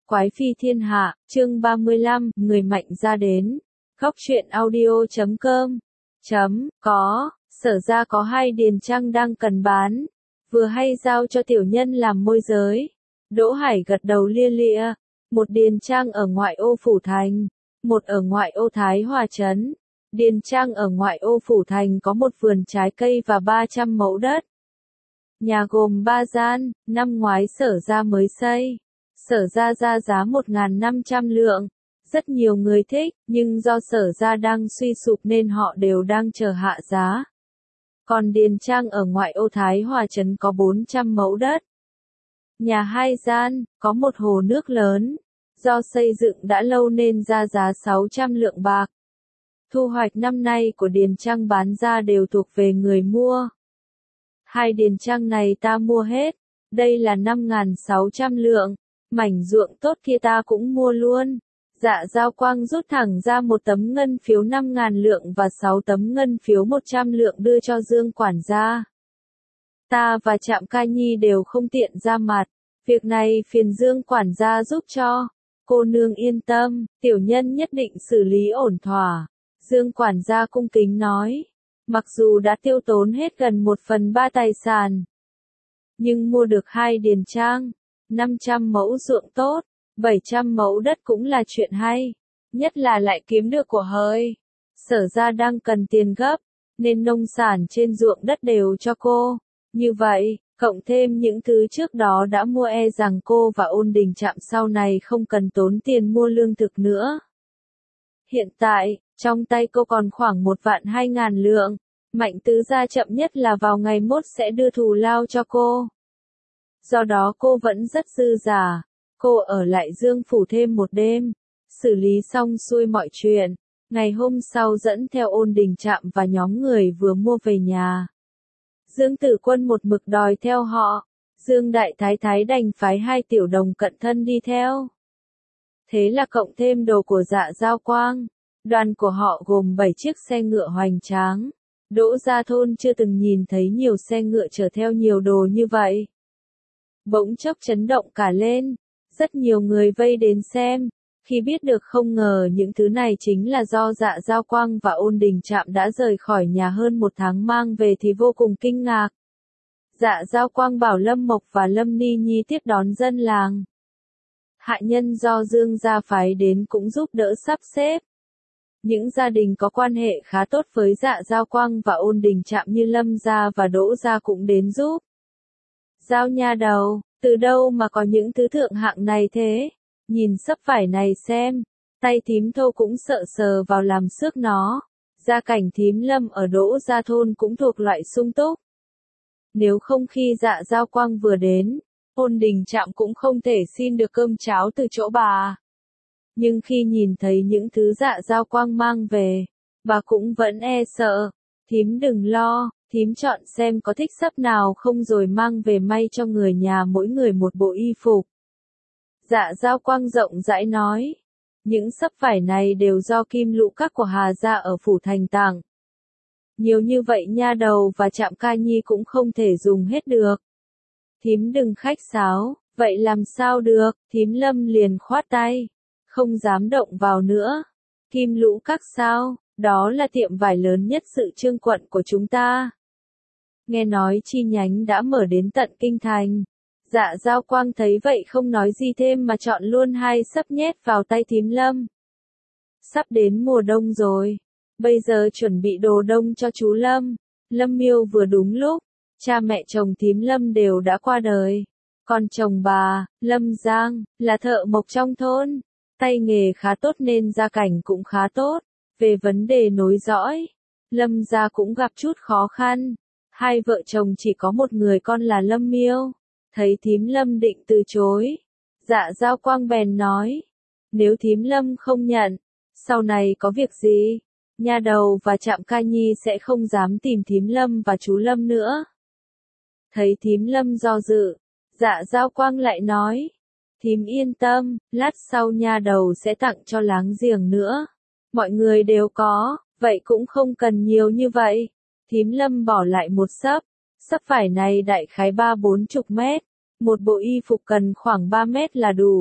Quái phi thiên hạ, chương 35, người mạnh ra đến. Góc truyện audio.com. Có, Sở ra có 2 điền trang đang cần bán. Vừa hay giao cho tiểu nhân làm môi giới. Đỗ Hải gật đầu lia lịa. Một điền trang ở ngoại ô Phủ Thành, một ở ngoại ô Thái Hòa Trấn. Điền trang ở ngoại ô Phủ Thành có một vườn trái cây và 300 mẫu đất. Nhà gồm 3 gian, năm ngoái Sở ra mới xây. Sở ra giá 1.500 lượng. Rất nhiều người thích, nhưng do Sở ra đang suy sụp nên họ đều đang chờ hạ giá. Còn điền trang ở ngoại ô Thái Hòa Trấn có 400 mẫu đất. Nhà 2 gian, có một hồ nước lớn. Do xây dựng đã lâu nên ra giá 600 lượng bạc. Thu hoạch năm nay của điền trang bán ra đều thuộc về người mua. 2 điền trang này ta mua hết. Đây là 5.600 lượng. Mảnh ruộng tốt kia ta cũng mua luôn. Dạ Giao Quang rút thẳng ra một tấm ngân phiếu 5.000 lượng và 6 tấm ngân phiếu 100 lượng đưa cho Dương quản gia. Ta và Trạm Ca Nhi đều không tiện ra mặt. Việc này phiền Dương quản gia giúp cho. Cô nương yên tâm, tiểu nhân nhất định xử lý ổn thỏa. Dương quản gia cung kính nói. Mặc dù đã tiêu tốn hết gần 1/3 tài sản, nhưng mua được 2 điền trang, 500 mẫu ruộng tốt, 700 mẫu đất cũng là chuyện hay. Nhất là lại kiếm được của hời. Sở ra đang cần tiền gấp, nên nông sản trên ruộng đất đều cho cô. Như vậy, cộng thêm những thứ trước đó đã mua e rằng cô và Ôn Đình Trạm sau này không cần tốn tiền mua lương thực nữa. Hiện tại, trong tay cô còn khoảng 1.200.000 lượng. Mạnh tứ gia chậm nhất là vào ngày mốt sẽ đưa thù lao cho cô. Do đó cô vẫn rất dư giả. Cô ở lại Dương phủ thêm một đêm, xử lý xong xuôi mọi chuyện. Ngày hôm sau dẫn theo Ôn Đình Trạm và nhóm người vừa mua về nhà. Dương Tử Quân một mực đòi theo họ. Dương Đại Thái Thái đành phái 2 tiểu đồng cận thân đi theo. Thế là cộng thêm đồ của Dạ Giao Quang. Đoàn của họ gồm 7 chiếc xe ngựa hoành tráng. Đỗ Gia Thôn chưa từng nhìn thấy nhiều xe ngựa chở theo nhiều đồ như vậy. Bỗng chốc chấn động cả lên. Rất nhiều người vây đến xem. Khi biết được không ngờ những thứ này chính là do Dạ Giao Quang và Ôn Đình Trạm đã rời khỏi nhà hơn 1 tháng mang về thì vô cùng kinh ngạc. Dạ Giao Quang bảo Lâm Mộc và Lâm Ni Nhi tiếp đón dân làng. Hạ nhân do Dương gia phái đến cũng giúp đỡ sắp xếp. Những gia đình có quan hệ khá tốt với Dạ Giao Quang và Ôn Đình Trạm như Lâm gia và Đỗ gia cũng đến giúp. Giao nha đầu, từ đâu mà có những thứ thượng hạng này thế? Nhìn sấp vải này xem, tay thím Thô cũng sợ sờ vào làm xước nó. Gia cảnh thím Lâm ở Đỗ Gia Thôn cũng thuộc loại sung túc. Nếu không khi Dạ Giao Quang vừa đến, Ôn Đình Trạm cũng không thể xin được cơm cháo từ chỗ bà. Nhưng khi nhìn thấy những thứ Dạ Giao Quang mang về, bà cũng vẫn e sợ. Thím đừng lo, thím chọn xem có thích sấp nào không rồi mang về may cho người nhà mỗi người một bộ y phục. Dạ Giao Quang rộng rãi nói. Những sấp vải này đều do Kim Lũ Các của Hà gia ở Phủ Thành tặng. Nhiều như vậy nha đầu và Trạm Ca Nhi cũng không thể dùng hết được. Thím đừng khách sáo, vậy làm sao được, thím Lâm liền khoát tay. Không dám động vào nữa. Kim Lũ Các sao, đó là tiệm vải lớn nhất Sự Trương quận của chúng ta. Nghe nói chi nhánh đã mở đến tận Kinh Thành. Dạ Giao Quang thấy vậy không nói gì thêm mà chọn luôn 2 sấp nhét vào tay thím Lâm. Sắp đến mùa đông rồi. Bây giờ chuẩn bị đồ đông cho chú Lâm. Lâm Miêu vừa đúng lúc. Cha mẹ chồng thím Lâm đều đã qua đời. Còn chồng bà, Lâm Giang, là thợ mộc trong thôn. Tay nghề khá tốt nên gia cảnh cũng khá tốt. Về vấn đề nối dõi, Lâm gia cũng gặp chút khó khăn. 2 vợ chồng chỉ có một người con là Lâm Miêu. Thấy thím Lâm định từ chối, Dạ Giao Quang bèn nói. Nếu thím Lâm không nhận, sau này có việc gì, nha đầu và Trạm Ca Nhi sẽ không dám tìm thím Lâm và chú Lâm nữa. Thấy thím Lâm do dự, Dạ Giao Quang lại nói. Thím yên tâm, lát sau nha đầu sẽ tặng cho láng giềng nữa. Mọi người đều có, vậy cũng không cần nhiều như vậy. Thím Lâm bỏ lại một sấp vải này đại khái 30-40 mét. Một bộ y phục cần khoảng 3 mét là đủ.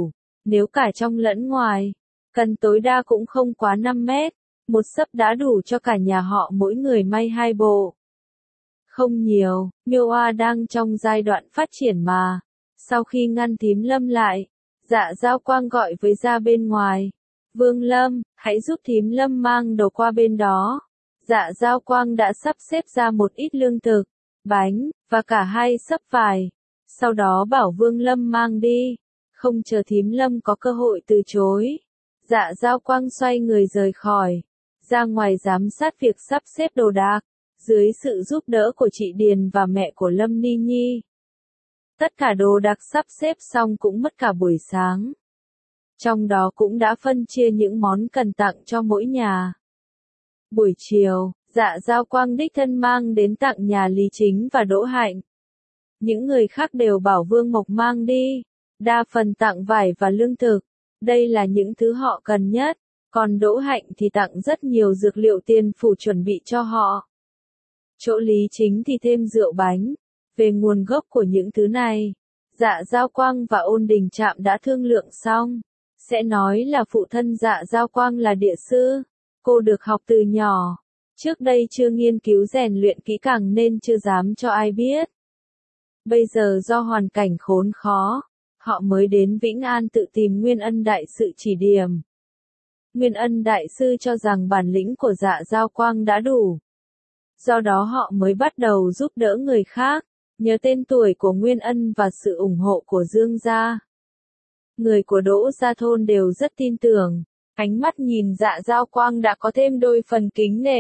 Nếu cả trong lẫn ngoài, cần tối đa cũng không quá 5 mét, một xấp đã đủ cho cả nhà họ mỗi người may 2 bộ. Không nhiều, Miêu Oa đang trong giai đoạn phát triển mà. Sau khi ngăn Thím Lâm lại, Dạ Giao Quang gọi với ra bên ngoài. Vương Lâm, hãy giúp Thím Lâm mang đồ qua bên đó. Dạ Giao Quang đã sắp xếp ra một ít lương thực, bánh, và cả 2 xấp vải. Sau đó bảo Vương Lâm mang đi. Không chờ Thím Lâm có cơ hội từ chối. Dạ Giao Quang xoay người rời khỏi. Ra ngoài giám sát việc sắp xếp đồ đạc. Dưới sự giúp đỡ của chị Điền và mẹ của Lâm Ni Nhi. Tất cả đồ đạc sắp xếp xong cũng mất cả buổi sáng. Trong đó cũng đã phân chia những món cần tặng cho mỗi nhà. Buổi chiều, Dạ Giao Quang đích thân mang đến tặng nhà Lý Chính và Đỗ Hạnh. Những người khác đều bảo Vương Mộc mang đi. Đa phần tặng vải và lương thực. Đây là những thứ họ cần nhất. Còn Đỗ Hạnh thì tặng rất nhiều dược liệu tiền phủ chuẩn bị cho họ. Chỗ Lý Chính thì thêm rượu bánh. Về nguồn gốc của những thứ này, Dạ Giao Quang và Ôn Đình Trạm đã thương lượng xong. Sẽ nói là phụ thân Dạ Giao Quang là địa sư. Cô được học từ nhỏ. Trước đây chưa nghiên cứu rèn luyện kỹ càng nên chưa dám cho ai biết. Bây giờ do hoàn cảnh khốn khó, họ mới đến Vĩnh An tự tìm Nguyên Ân Đại Sư chỉ điểm. Nguyên Ân Đại Sư cho rằng bản lĩnh của Dạ Giao Quang đã đủ. Do đó họ mới bắt đầu giúp đỡ người khác, nhờ tên tuổi của Nguyên Ân và sự ủng hộ của Dương gia. Người của Đỗ gia thôn đều rất tin tưởng, ánh mắt nhìn Dạ Giao Quang đã có thêm đôi phần kính nể.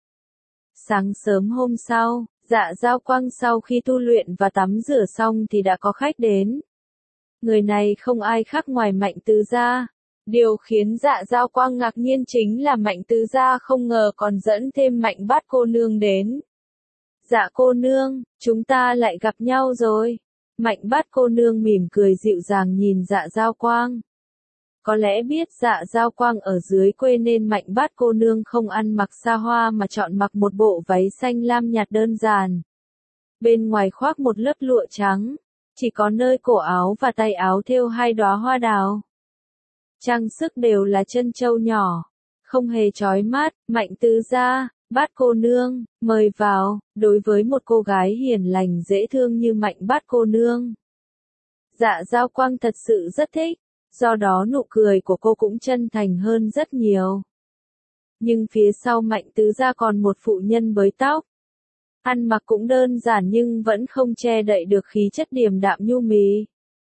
Sáng sớm hôm sau, Dạ Giao Quang sau khi tu luyện và tắm rửa xong thì đã có khách đến. Người này không ai khác ngoài Mạnh Tứ gia. Điều khiến Dạ Giao Quang ngạc nhiên chính là Mạnh Tứ gia không ngờ còn dẫn thêm Mạnh Bát cô nương đến. Dạ cô nương, chúng ta lại gặp nhau rồi. Mạnh Bát cô nương mỉm cười dịu dàng nhìn Dạ Giao Quang. Có lẽ biết Dạ Giao Quang ở dưới quê nên Mạnh Bát cô nương không ăn mặc xa hoa mà chọn mặc một bộ váy xanh lam nhạt đơn giản. Bên ngoài khoác một lớp lụa trắng, chỉ có nơi cổ áo và tay áo thêu 2 đóa hoa đào. Trang sức đều là chân châu nhỏ, không hề chói mắt. Mạnh Tứ gia, Bát cô nương, mời vào. Đối với một cô gái hiền lành dễ thương như Mạnh Bát cô nương, Dạ Giao Quang thật sự rất thích, do đó nụ cười của cô cũng chân thành hơn rất nhiều. Nhưng phía sau Mạnh Tứ gia còn một phụ nhân bới tóc. Ăn mặc cũng đơn giản nhưng vẫn không che đậy được khí chất điềm đạm nhu mì.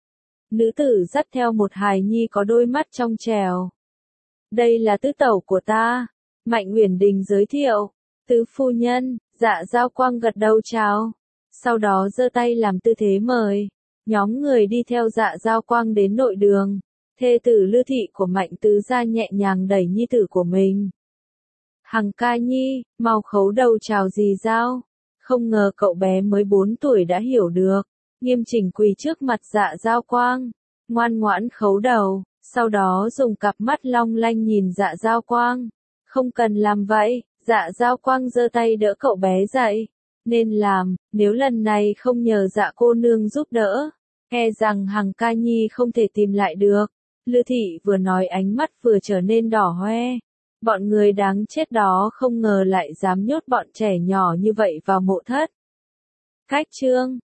Nữ tử dắt theo một hài nhi có đôi mắt trong trèo. Đây là tứ tẩu của ta. Mạnh Uyển Đình giới thiệu. Tứ phu nhân. Dạ Giao Quang gật đầu chào. Sau đó giơ tay làm tư thế mời. Nhóm người đi theo Dạ Giao Quang đến nội đường. Thê tử Lư thị của Mạnh Tứ gia nhẹ nhàng đẩy nhi tử của mình. Hằng ca nhi, mau khấu đầu chào dì Giao. Không ngờ cậu bé mới 4 tuổi đã hiểu được. Nghiêm chỉnh quỳ trước mặt Dạ Giao Quang. Ngoan ngoãn khấu đầu. Sau đó dùng cặp mắt long lanh nhìn Dạ Giao Quang. Không cần làm vậy. Dạ Giao Quang giơ tay đỡ cậu bé dậy. Nên làm, nếu lần này không nhờ Dạ cô nương giúp đỡ, e rằng Hằng ca nhi không thể tìm lại được. Lư thị vừa nói ánh mắt vừa trở nên đỏ hoe. Bọn người đáng chết đó không ngờ lại dám nhốt bọn trẻ nhỏ như vậy vào mộ thất. Cách chương